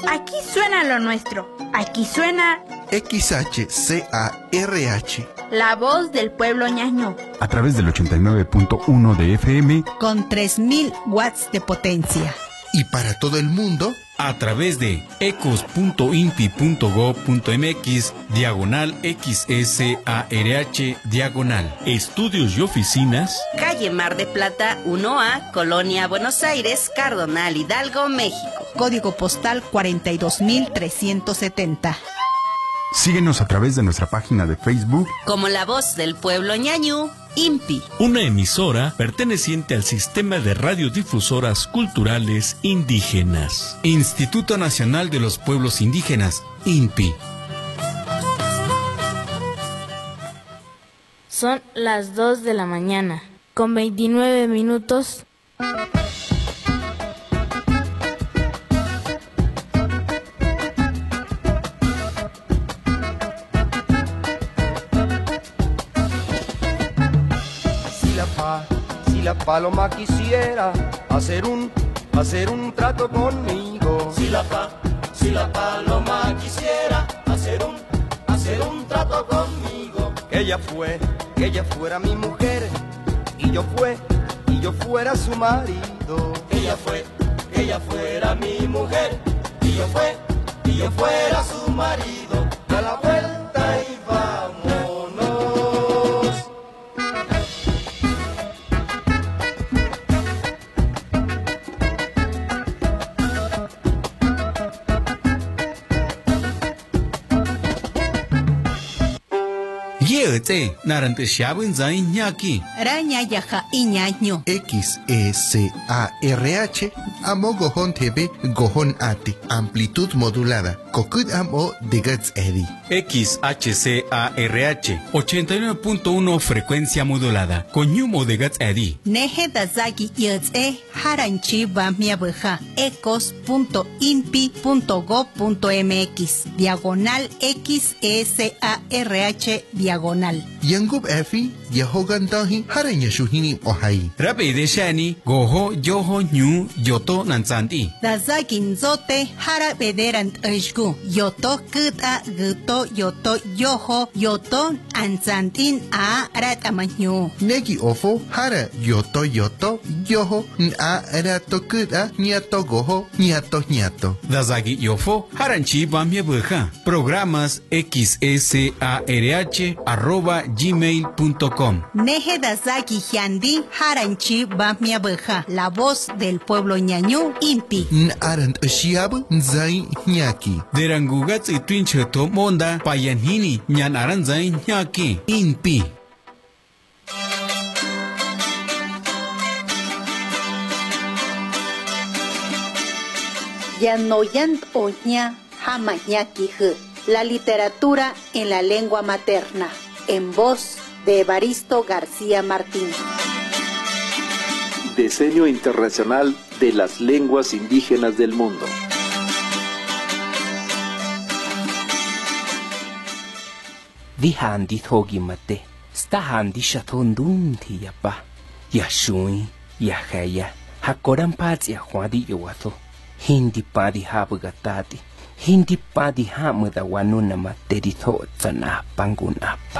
Aquí suena lo nuestro. Aquí suena XHCARH. La voz del pueblo ñañú. A través del 89.1 de FM. Con 3000 watts de potencia. Y para todo el mundo, a través de ecos.inpi.go.mx/XSARH/. Estudios y oficinas. Calle Mar de Plata 1A, Colonia Buenos Aires, Cardonal, Hidalgo, México. Código postal 42370. Síguenos a través de nuestra página de Facebook como La Voz del Pueblo ñañú, INPI. Una emisora perteneciente al Sistema de Radiodifusoras Culturales Indígenas. Instituto Nacional de los Pueblos Indígenas, INPI. Son las 2 de la mañana, con 29 minutos. Si la paloma quisiera hacer un trato conmigo. Si la paloma quisiera hacer un trato conmigo. Que ella fuera mi mujer y yo fuera su marido. Que ella fuera mi mujer y yo fuera su marido. A la vuelta y vámonos. Yete, narante shabun zain ñaki. Raña yaja iñaño. XSARH. Amo gojon TV gojon ati. Amplitud modulada. Kokut amo de Gats Eddy. XHCARH 89.1 frecuencia modulada. Coñumo de Gats Eddy. Neje dazagi yotze haranchi bamia beja. ecos.inpi.go.mx. Diagonal XSARH diagonal. Yangub Efi Yahogan Dahi Haranya Shuhini Ohai. Rabe de Shani Goho Yoho Nyu Yoto Nanzandi. Dazagin zote hara bederan eshgu. Yoto kuta guto yoto yoho yoto anzantin a ratamanyu. Negi ofo hara yoto yoho a rato kuta nyato goho nyato. Dazagi Yofo Haranchi Bamia Beja. Programas XSARH@gmail.com. Neje dazagi hiandi haranchi bamia beja. La voz del pueblo ñañú INPI. Arant Shiab Zai Nyaki. Derangugats y Twincheto Monda Payanhini Nyan Aranzai Nyaki INPI. Yanoyant oña hamañaki hu. La literatura en la lengua materna. En voz de Evaristo García Martín. Diseño Internacional de las Lenguas Indígenas del Mundo. Dihandi thogi mate, stahandi shatondun thiyapa, yashui, yahaya, hakoran pats yahwadi yowato, hindi padi habugatati, hindi padi hamuda wanuna materitho tsana pangunapa.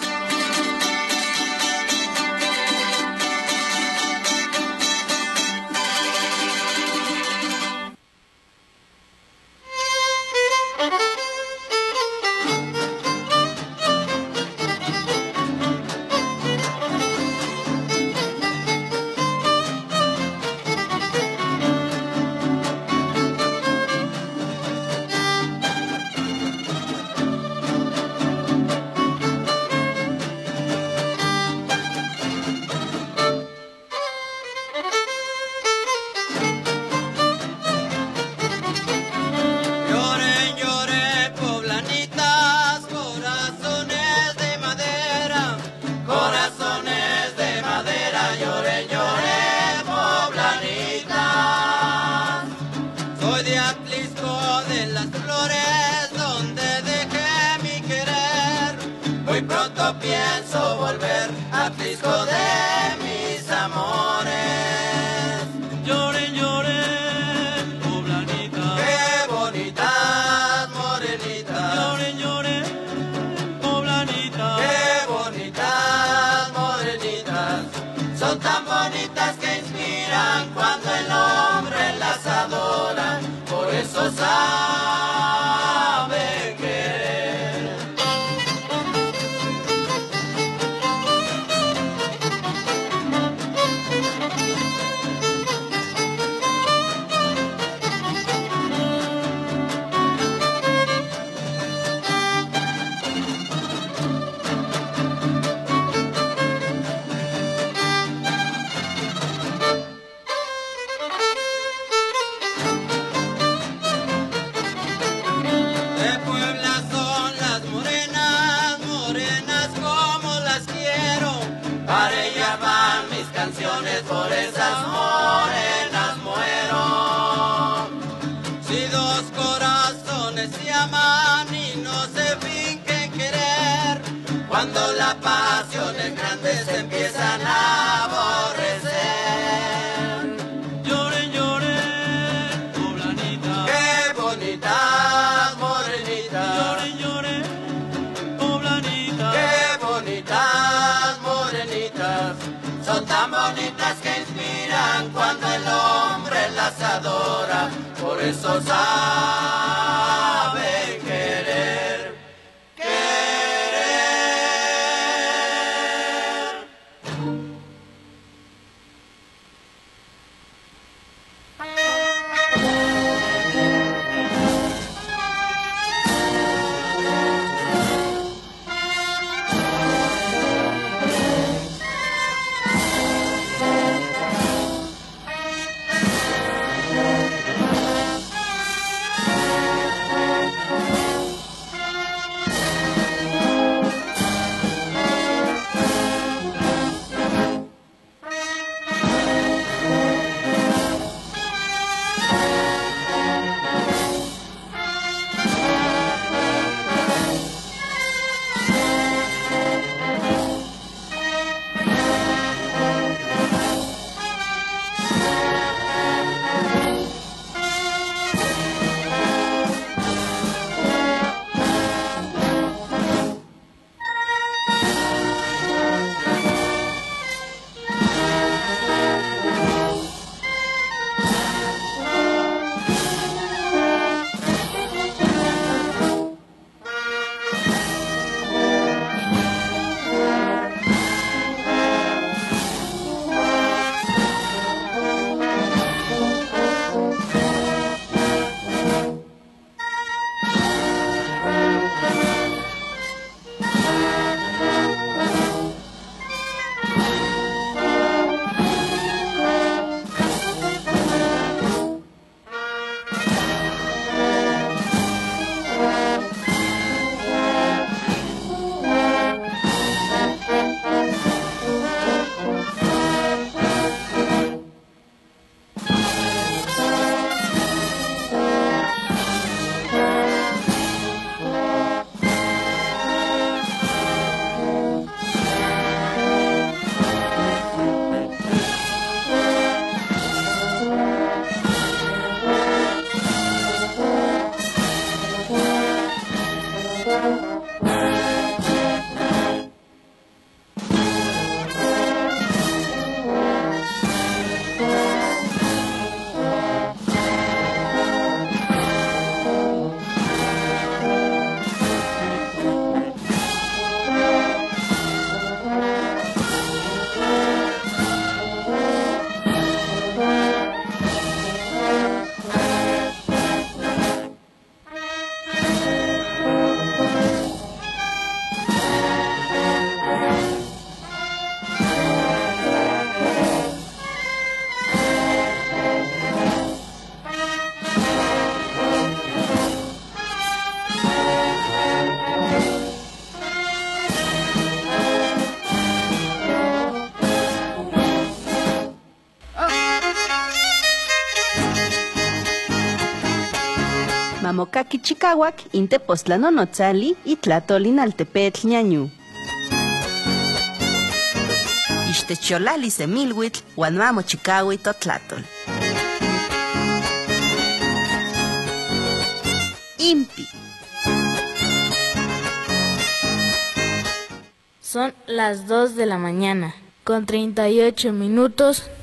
Pienso volver a Atlisco de mis amores. Lloren, lloren, poblanita. Qué bonita eso sabe querer. Por esas morenas muero. Si dos corazones se aman y no se fingen querer, cuando la pasión es grande se empiezan a aborrecer. Lloren, lloren, poblanitas, qué bonitas morenitas. Lloren, lloren, poblanitas, qué bonitas morenitas. Son tan bonitas que inspiran cuando el hombre las adora, por eso saben querer, querer. Mamokaki Chikawak, Intepoztlán Onotzali y Tlatolin Altepetl Ñañú. Ixtecholali semilhuitl, uan mamo Chikawi Totlatol. Impi. Son las 2 de la mañana, con 38 minutos.